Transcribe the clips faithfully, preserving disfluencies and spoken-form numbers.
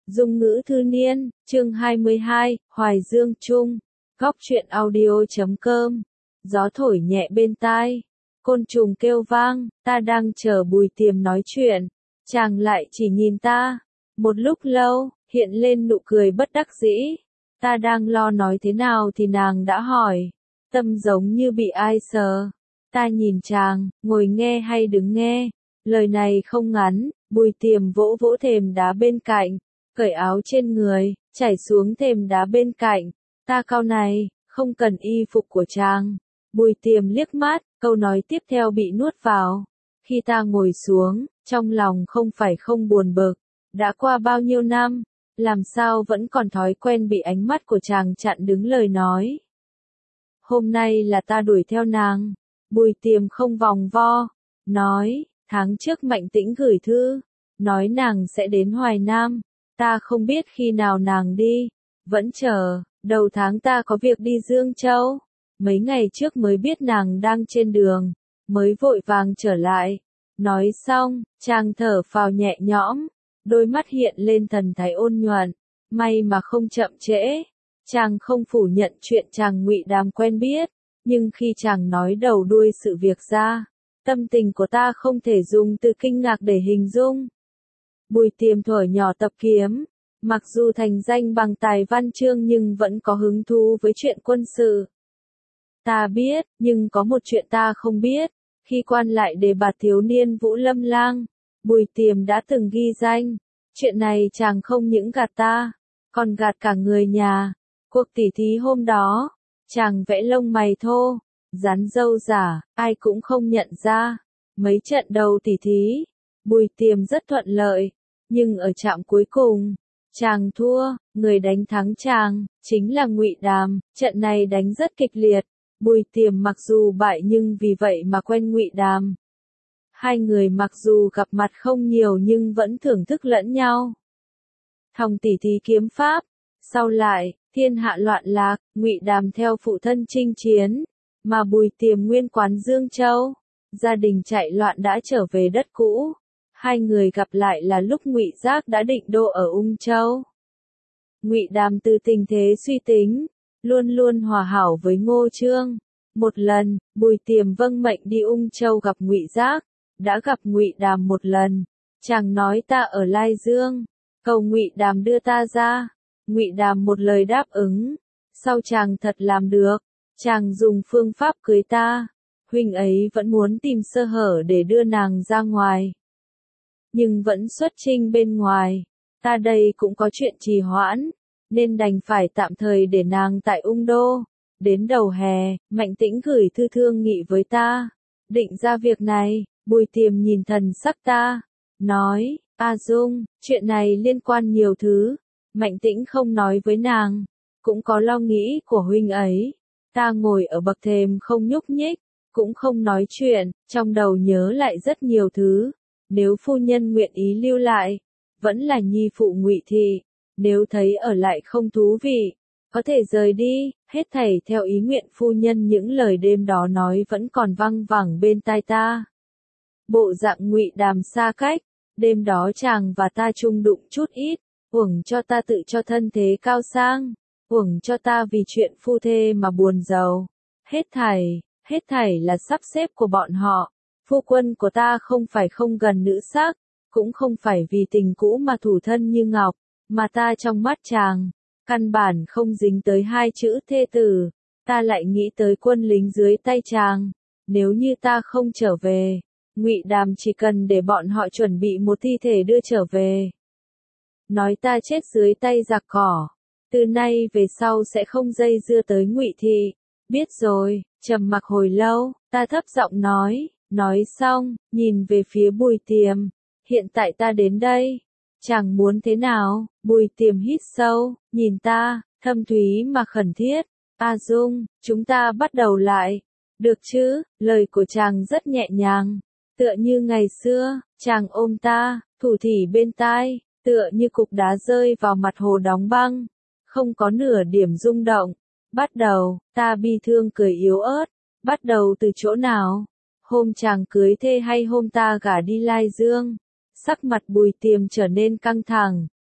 Dung ngữ thư niên, chương hai mươi hai, Hoài Dương Trung, góc truyện audio chấm com. Gió thổi nhẹ bên tai, côn trùng kêu vang, ta đang chờ Bùi Tiềm nói chuyện, chàng lại chỉ nhìn ta. Một lúc lâu, hiện lên nụ cười bất đắc dĩ, ta đang lo nói thế nào thì nàng đã hỏi, tâm giống như bị ai sờ. Ta nhìn chàng, ngồi nghe hay đứng nghe, lời này không ngắn. Bùi Tiềm vỗ vỗ thềm đá bên cạnh, cởi áo trên người, chảy xuống thềm đá bên cạnh. Ta cau này, không cần y phục của chàng. Bùi Tiềm liếc mắt, câu nói tiếp theo bị nuốt vào. Khi ta ngồi xuống, trong lòng không phải không buồn bực. Đã qua bao nhiêu năm, làm sao vẫn còn thói quen bị ánh mắt của chàng chặn đứng lời nói. Hôm nay là ta đuổi theo nàng. Bùi Tiềm không vòng vo, nói, tháng trước Mạnh Tĩnh gửi thư, nói nàng sẽ đến Hoài Nam. Ta không biết khi nào nàng đi, vẫn chờ. Đầu tháng ta có việc đi Dương Châu, mấy ngày trước mới biết nàng đang trên đường, mới vội vàng trở lại. Nói xong, chàng thở phào nhẹ nhõm, đôi mắt hiện lên thần thái ôn nhuận. May mà không chậm trễ. Chàng không phủ nhận chuyện chàng Ngụy Đàm quen biết, nhưng khi chàng nói đầu đuôi sự việc ra, tâm tình của ta không thể dùng từ kinh ngạc để hình dung. Bùi Tiềm thuở nhỏ tập kiếm, mặc dù thành danh bằng tài văn chương nhưng vẫn có hứng thú với chuyện quân sự. Ta biết, nhưng có một chuyện ta không biết. Khi quan lại đề bạt thiếu niên Vũ Lâm Lang, Bùi Tiềm đã từng ghi danh. Chuyện này chàng không những gạt ta, còn gạt cả người nhà. Cuộc tỉ thí hôm đó, chàng vẽ lông mày thô, dán râu giả, ai cũng không nhận ra. Mấy trận đầu tỉ thí, Bùi Tiềm rất thuận lợi, nhưng ở trạm cuối cùng, chàng thua. Người đánh thắng chàng chính là Ngụy Đàm. Trận này đánh rất kịch liệt. Bùi Tiềm mặc dù bại nhưng vì vậy mà quen Ngụy Đàm. Hai người mặc dù gặp mặt không nhiều nhưng vẫn thưởng thức lẫn nhau. Thòng tỉ thí kiếm pháp. Sau lại, thiên hạ loạn lạc, Ngụy Đàm theo phụ thân chinh chiến, mà Bùi Tiềm nguyên quán Dương Châu. Gia đình chạy loạn đã trở về đất cũ. Hai người gặp lại là lúc Ngụy Giác đã định đô ở Ung Châu. Ngụy Đàm từ tình thế suy tính, luôn luôn hòa hảo với Ngô Chương. Một lần, Bùi Tiềm vâng mệnh đi Ung Châu gặp Ngụy Giác, đã gặp Ngụy Đàm một lần. Chàng nói ta ở Lai Dương, cầu Ngụy Đàm đưa ta ra. Ngụy Đàm một lời đáp ứng. Sau chàng thật làm được, chàng dùng phương pháp cưới ta. Huynh ấy vẫn muốn tìm sơ hở để đưa nàng ra ngoài, nhưng vẫn xuất chinh bên ngoài. Ta đây cũng có chuyện trì hoãn, nên đành phải tạm thời để nàng tại Ung Đô. Đến đầu hè, Mạnh Tĩnh gửi thư thương nghị với ta, định ra việc này. Bùi Tiềm nhìn thần sắc ta, nói, A Dung, chuyện này liên quan nhiều thứ. Mạnh Tĩnh không nói với nàng, cũng có lo nghĩ của huynh ấy. Ta ngồi ở bậc thềm không nhúc nhích, cũng không nói chuyện, trong đầu nhớ lại rất nhiều thứ. Nếu phu nhân nguyện ý lưu lại, vẫn là nhi phụ Ngụy thị. Nếu thấy ở lại không thú vị, có thể rời đi. Hết thảy theo ý nguyện phu nhân. Những lời đêm đó nói vẫn còn văng vẳng bên tai ta. Bộ dạng Ngụy Đàm xa cách, đêm đó chàng và ta chung đụng chút ít, uổng cho ta tự cho thân thế cao sang, uổng cho ta vì chuyện phu thê mà buồn giàu. Hết thảy, hết thảy là sắp xếp của bọn họ. Phu quân của ta không phải không gần nữ sắc, cũng không phải vì tình cũ mà thủ thân như ngọc, mà ta trong mắt chàng, căn bản không dính tới hai chữ thê tử. Ta lại nghĩ tới quân lính dưới tay chàng. Nếu như ta không trở về, Ngụy Đàm chỉ cần để bọn họ chuẩn bị một thi thể đưa trở về, nói ta chết dưới tay giặc cỏ. Từ nay về sau sẽ không dây dưa tới Ngụy thị. Biết rồi. Trầm mặc hồi lâu, ta thấp giọng nói. Nói xong, nhìn về phía Bùi Tiềm. Hiện tại ta đến đây, chàng muốn thế nào? Bùi Tiềm hít sâu, nhìn ta, thâm thúy mà khẩn thiết. A Dung, chúng ta bắt đầu lại, được chứ? Lời của chàng rất nhẹ nhàng, tựa như ngày xưa. Chàng ôm ta, thủ thỉ bên tai, tựa như cục đá rơi vào mặt hồ đóng băng, không có nửa điểm rung động. Bắt đầu, ta bi thương cười yếu ớt. Bắt đầu từ chỗ nào? Hôm chàng cưới thê hay hôm ta gả đi Lai Dương? Sắc mặt Bùi Tiềm trở nên căng thẳng,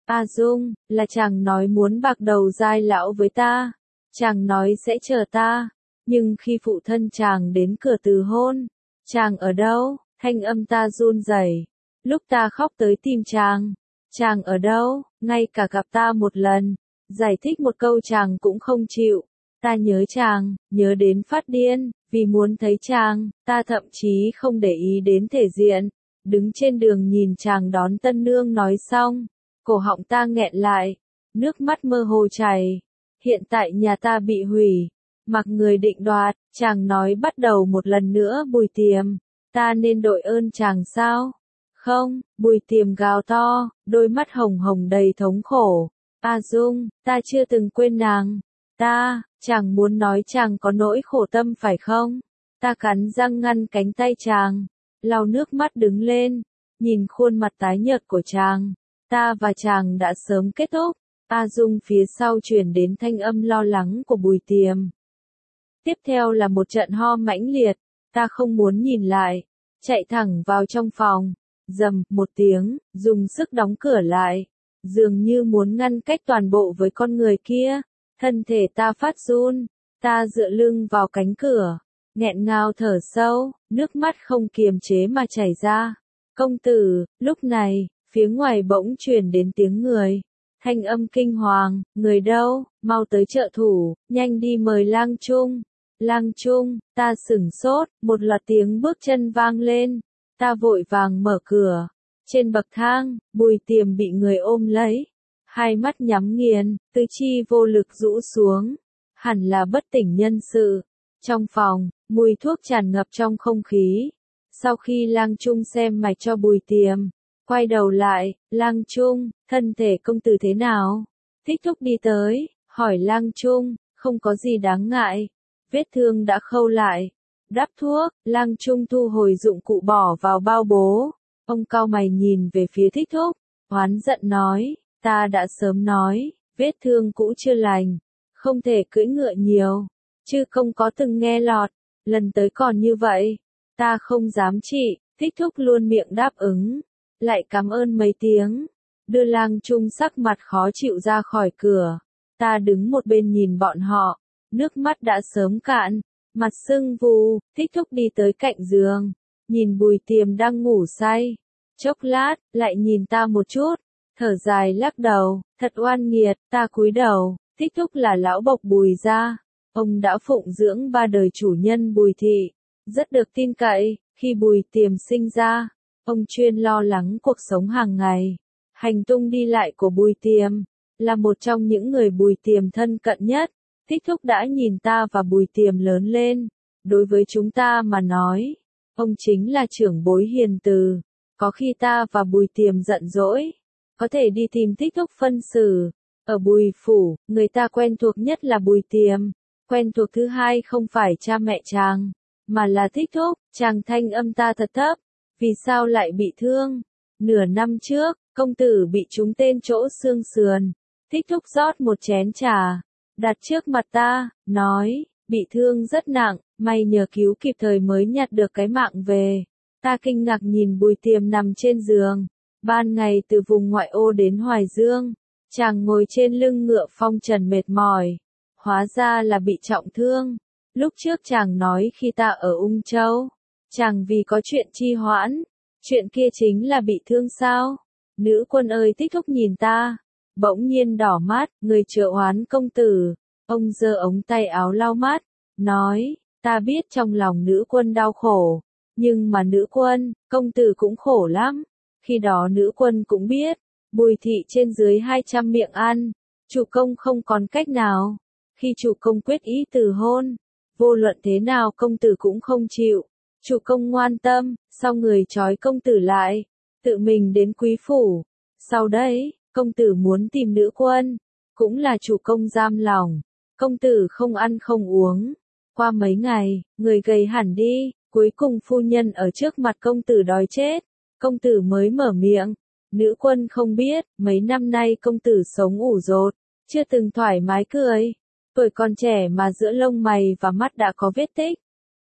A Dung, là chàng nói muốn bạc đầu dai lão với ta. Chàng nói sẽ chờ ta. Nhưng khi phụ thân chàng đến cửa từ hôn, chàng ở đâu? Thanh âm ta run rẩy. Lúc ta khóc tới tìm chàng, chàng ở đâu? Ngay cả gặp ta một lần, giải thích một câu chàng cũng không chịu. Ta nhớ chàng, nhớ đến phát điên, vì muốn thấy chàng, ta thậm chí không để ý đến thể diện. Đứng trên đường nhìn chàng đón tân nương nói xong, cổ họng ta nghẹn lại, nước mắt mơ hồ chảy. Hiện tại nhà ta bị hủy, mặc người định đoạt, chàng nói bắt đầu một lần nữa Bùi Tiềm, ta nên đội ơn chàng sao? Không, Bùi Tiềm gào to, đôi mắt hồng hồng đầy thống khổ. A Dung, ta chưa từng quên nàng. Ta, chàng muốn nói chàng có nỗi khổ tâm phải không? Ta cắn răng ngăn cánh tay chàng, lau nước mắt đứng lên, nhìn khuôn mặt tái nhợt của chàng. Ta và chàng đã sớm kết thúc. A Dung phía sau truyền đến thanh âm lo lắng của Bùi Tiềm. Tiếp theo là một trận ho mãnh liệt, ta không muốn nhìn lại, chạy thẳng vào trong phòng, rầm một tiếng, dùng sức đóng cửa lại, dường như muốn ngăn cách toàn bộ với con người kia. Thân thể ta phát run, ta dựa lưng vào cánh cửa, nghẹn ngào thở sâu, nước mắt không kiềm chế mà chảy ra. Công tử, lúc này, phía ngoài bỗng truyền đến tiếng người. Thanh âm kinh hoàng, người đâu, mau tới trợ thủ, nhanh đi mời Lang Trung. Lang Trung, ta sửng sốt, một loạt tiếng bước chân vang lên, ta vội vàng mở cửa. Trên bậc thang, Bùi Tiềm bị người ôm lấy, hai mắt nhắm nghiền, tứ chi vô lực rũ xuống, hẳn là bất tỉnh nhân sự. Trong phòng, mùi thuốc tràn ngập trong không khí. Sau khi Lang Trung xem mạch cho Bùi Tiềm, quay đầu lại, Lang Trung, thân thể công tử thế nào? Thích Thúc đi tới, hỏi Lang Trung, không có gì đáng ngại, vết thương đã khâu lại. Đắp thuốc, Lang Trung thu hồi dụng cụ bỏ vào bao bố. Ông cau mày nhìn về phía Thích Thúc, oán giận nói, ta đã sớm nói, vết thương cũ chưa lành, không thể cưỡi ngựa nhiều, chứ không có từng nghe lọt, lần tới còn như vậy, ta không dám trị. Thích Thúc luôn miệng đáp ứng, lại cảm ơn mấy tiếng, đưa Lang Trung sắc mặt khó chịu ra khỏi cửa. Ta đứng một bên nhìn bọn họ, nước mắt đã sớm cạn, mặt sưng vù. Thích Thúc đi tới cạnh giường, nhìn Bùi Tiềm đang ngủ say, chốc lát, lại nhìn ta một chút, thở dài lắc đầu, thật oan nghiệt. Ta cúi đầu. Thích Thúc là lão bộc Bùi gia, ông đã phụng dưỡng ba đời chủ nhân Bùi thị, rất được tin cậy. Khi Bùi Tiềm sinh ra, ông chuyên lo lắng cuộc sống hàng ngày, hành tung đi lại của Bùi Tiềm, là một trong những người Bùi Tiềm thân cận nhất. Thích Thúc đã nhìn ta và Bùi Tiềm lớn lên, đối với chúng ta mà nói, ông chính là trưởng bối hiền từ. Có khi ta và Bùi Tiềm giận dỗi, có thể đi tìm Thích Thúc phân xử. Ở Bùi phủ, người ta quen thuộc nhất là Bùi Tiềm, quen thuộc thứ hai không phải cha mẹ chàng, mà là Thích Thúc. Chàng thanh âm ta thật thấp, vì sao lại bị thương? Nửa năm trước, công tử bị trúng tên chỗ xương sườn. Thích Thúc rót một chén trà, đặt trước mặt ta, nói, bị thương rất nặng, may nhờ cứu kịp thời mới nhặt được cái mạng về. Ta kinh ngạc nhìn Bùi Tiềm nằm trên giường, ban ngày từ vùng ngoại ô đến Hoài Dương, chàng ngồi trên lưng ngựa phong trần mệt mỏi, hóa ra là bị trọng thương. Lúc trước chàng nói khi ta ở Ung Châu, chàng vì có chuyện trì hoãn, chuyện kia chính là bị thương sao? Nữ quân ơi! Thích Thúc nhìn ta, bỗng nhiên đỏ mắt, người trợ oán công tử. Ông giơ ống tay áo lau mắt, nói, ta biết trong lòng nữ quân đau khổ, nhưng mà nữ quân, công tử cũng khổ lắm. Khi đó nữ quân cũng biết, Bùi thị trên dưới hai trăm miệng ăn, chủ công không còn cách nào. Khi chủ công quyết ý từ hôn, vô luận thế nào công tử cũng không chịu. Chủ công ngoan tâm, sau người trói công tử lại, tự mình đến quý phủ. Sau đấy, công tử muốn tìm nữ quân, cũng là chủ công giam lòng. Công tử không ăn không uống. Qua mấy ngày, người gầy hẳn đi, cuối cùng phu nhân ở trước mặt công tử đói chết. Công tử mới mở miệng. Nữ quân không biết, mấy năm nay công tử sống ủ rột, chưa từng thoải mái cười. Tuổi còn trẻ mà giữa lông mày và mắt đã có vết tích.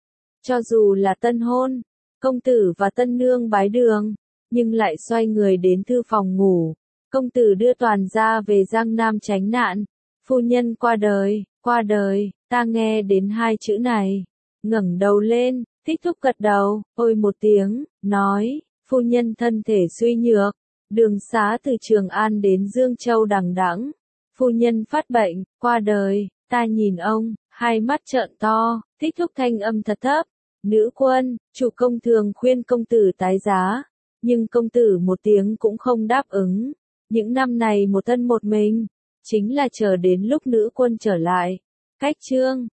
Cho dù là tân hôn, công tử và tân nương bái đường, nhưng lại xoay người đến thư phòng ngủ. Công tử đưa toàn gia về Giang Nam tránh nạn. Phu nhân qua đời, qua đời, ta nghe đến hai chữ này. Ngẩng đầu lên, Thích Thúc gật đầu, ôi một tiếng, nói, phu nhân thân thể suy nhược. Đường xá từ Trường An đến Dương Châu đằng đẵng. Phu nhân phát bệnh, qua đời, ta nhìn ông, hai mắt trợn to, Thích Thúc thanh âm thật thấp. Nữ quân, chủ công thường khuyên công tử tái giá. Nhưng công tử một tiếng cũng không đáp ứng. Những năm này một thân một mình, chính là chờ đến lúc nữ quân trở lại. Cách chương